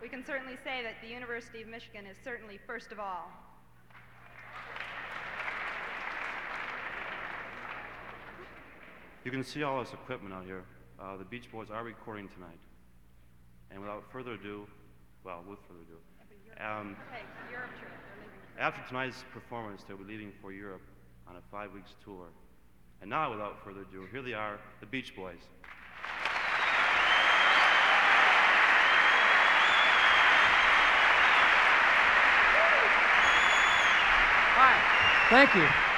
we can certainly say that the University of Michigan is certainly first of all. You can see all this equipment out here. The Beach Boys are recording tonight. And without further ado, with further ado, Europe trip. after tonight's performance, they'll be leaving for Europe on a 5 weeks tour. And now, without further ado, here they are, the Beach Boys. Hi. Thank you.